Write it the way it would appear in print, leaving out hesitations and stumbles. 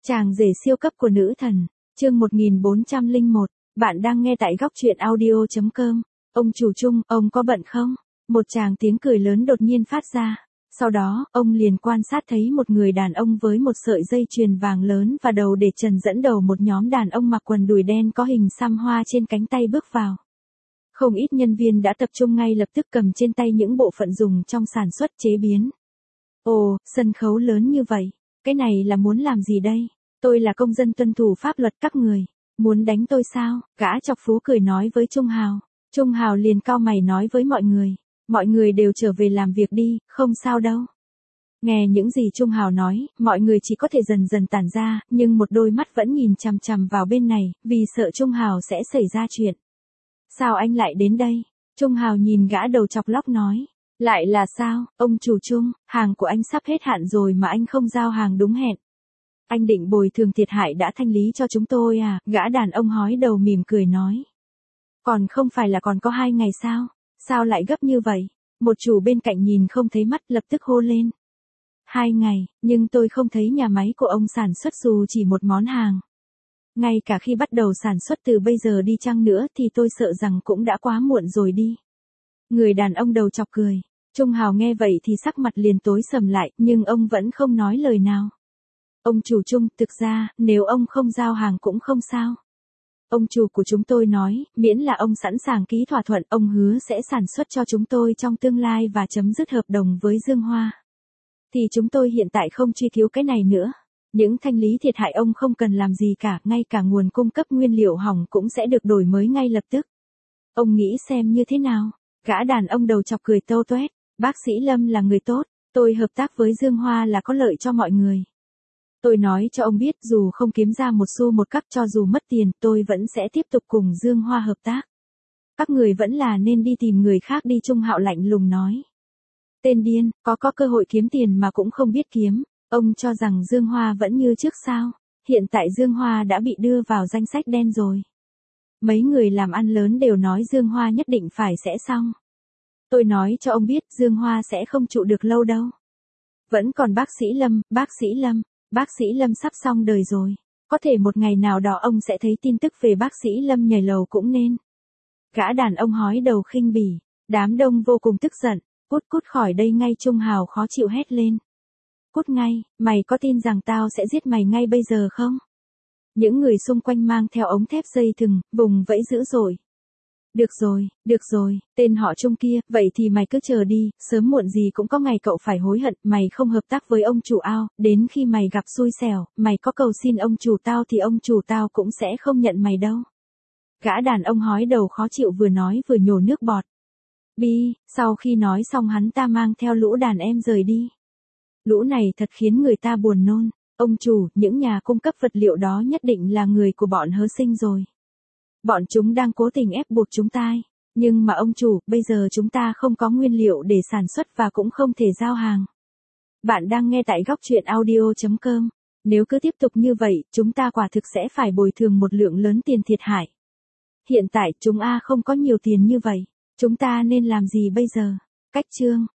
Chàng rể siêu cấp của nữ thần, chương 1401, bạn đang nghe tại góc truyện audio.com. Ông chủ Trung, ông có bận không? Một tràng tiếng cười lớn đột nhiên phát ra. Sau đó, ông liền quan sát thấy một người đàn ông với một sợi dây chuyền vàng lớn và đầu để trần dẫn đầu một nhóm đàn ông mặc quần đùi đen có hình xăm hoa trên cánh tay bước vào. Không ít nhân viên đã tập trung ngay lập tức cầm trên tay những bộ phận dùng trong sản xuất chế biến. Ồ, sân khấu lớn như vậy, cái này là muốn làm gì đây? Tôi là công dân tuân thủ pháp luật các người. Muốn đánh tôi sao? Gã chọc phú cười nói với Trung Hào. Trung Hào liền cau mày nói với mọi người. Mọi người đều trở về làm việc đi, không sao đâu. Nghe những gì Trung Hào nói, mọi người chỉ có thể dần dần tản ra, nhưng một đôi mắt vẫn nhìn chằm chằm vào bên này, vì sợ Trung Hào sẽ xảy ra chuyện. Sao anh lại đến đây? Trung Hào nhìn gã đầu chọc lóc nói. Lại là sao, ông chủ Trung, hàng của anh sắp hết hạn rồi mà anh không giao hàng đúng hẹn. Anh định bồi thường thiệt hại đã thanh lý cho chúng tôi à? Gã đàn ông hói đầu mỉm cười nói. Còn không phải là còn có 2 ngày sao? Sao lại gấp như vậy? Một chủ bên cạnh nhìn không thấy mắt lập tức hô lên. 2 ngày, nhưng tôi không thấy nhà máy của ông sản xuất dù chỉ một món hàng. Ngay cả khi bắt đầu sản xuất từ bây giờ đi chăng nữa thì tôi sợ rằng cũng đã quá muộn rồi đi. Người đàn ông đầu chọc cười. Trung Hào nghe vậy thì sắc mặt liền tối sầm lại, nhưng ông vẫn không nói lời nào. Ông chủ Trung, thực ra, nếu ông không giao hàng cũng không sao. Ông chủ của chúng tôi nói, miễn là ông sẵn sàng ký thỏa thuận, ông hứa sẽ sản xuất cho chúng tôi trong tương lai và chấm dứt hợp đồng với Dương Hoa. Thì chúng tôi hiện tại không truy cứu cái này nữa. Những thanh lý thiệt hại ông không cần làm gì cả, ngay cả nguồn cung cấp nguyên liệu hỏng cũng sẽ được đổi mới ngay lập tức. Ông nghĩ xem như thế nào? Gã đàn ông đầu chọc cười tâu toét. Bác sĩ Lâm là người tốt, tôi hợp tác với Dương Hoa là có lợi cho mọi người. Tôi nói cho ông biết dù không kiếm ra một xu một cắc cho dù mất tiền tôi vẫn sẽ tiếp tục cùng Dương Hoa hợp tác. Các người vẫn là nên đi tìm người khác đi. Trung Hạo lạnh lùng nói. Tên điên, có cơ hội kiếm tiền mà cũng không biết kiếm. Ông cho rằng Dương Hoa vẫn như trước sao? Hiện tại Dương Hoa đã bị đưa vào danh sách đen rồi. Mấy người làm ăn lớn đều nói Dương Hoa nhất định phải sẽ xong. Tôi nói cho ông biết Dương Hoa sẽ không trụ được lâu đâu. Vẫn còn bác sĩ Lâm, bác sĩ Lâm sắp xong đời rồi. Có thể một ngày nào đó ông sẽ thấy tin tức về bác sĩ Lâm nhảy lầu cũng nên. Gã đàn ông hói đầu khinh bỉ, đám đông vô cùng tức giận, cút khỏi đây ngay. Trung Hào khó chịu hét lên. Cút ngay, mày có tin rằng tao sẽ giết mày ngay bây giờ không? Những người xung quanh mang theo ống thép dây thừng, vùng vẫy dữ dội. Được rồi, tên họ Trung kia, vậy thì mày cứ chờ đi, sớm muộn gì cũng có ngày cậu phải hối hận, mày không hợp tác với ông chủ ao, đến khi mày gặp xui xẻo, mày có cầu xin ông chủ tao thì ông chủ tao cũng sẽ không nhận mày đâu. Gã đàn ông hói đầu khó chịu vừa nói vừa nhổ nước bọt. Sau khi nói xong hắn ta mang theo lũ đàn em rời đi. Lũ này thật khiến người ta buồn nôn, ông chủ, những nhà cung cấp vật liệu đó nhất định là người của bọn Hứa Sinh rồi. Bọn chúng đang cố tình ép buộc chúng ta. Nhưng mà ông chủ, bây giờ chúng ta không có nguyên liệu để sản xuất và cũng không thể giao hàng. Bạn đang nghe tại góc truyện audio.com. Nếu cứ tiếp tục như vậy, chúng ta quả thực sẽ phải bồi thường một lượng lớn tiền thiệt hại. Hiện tại chúng không có nhiều tiền như vậy. Chúng ta nên làm gì bây giờ? Cách chương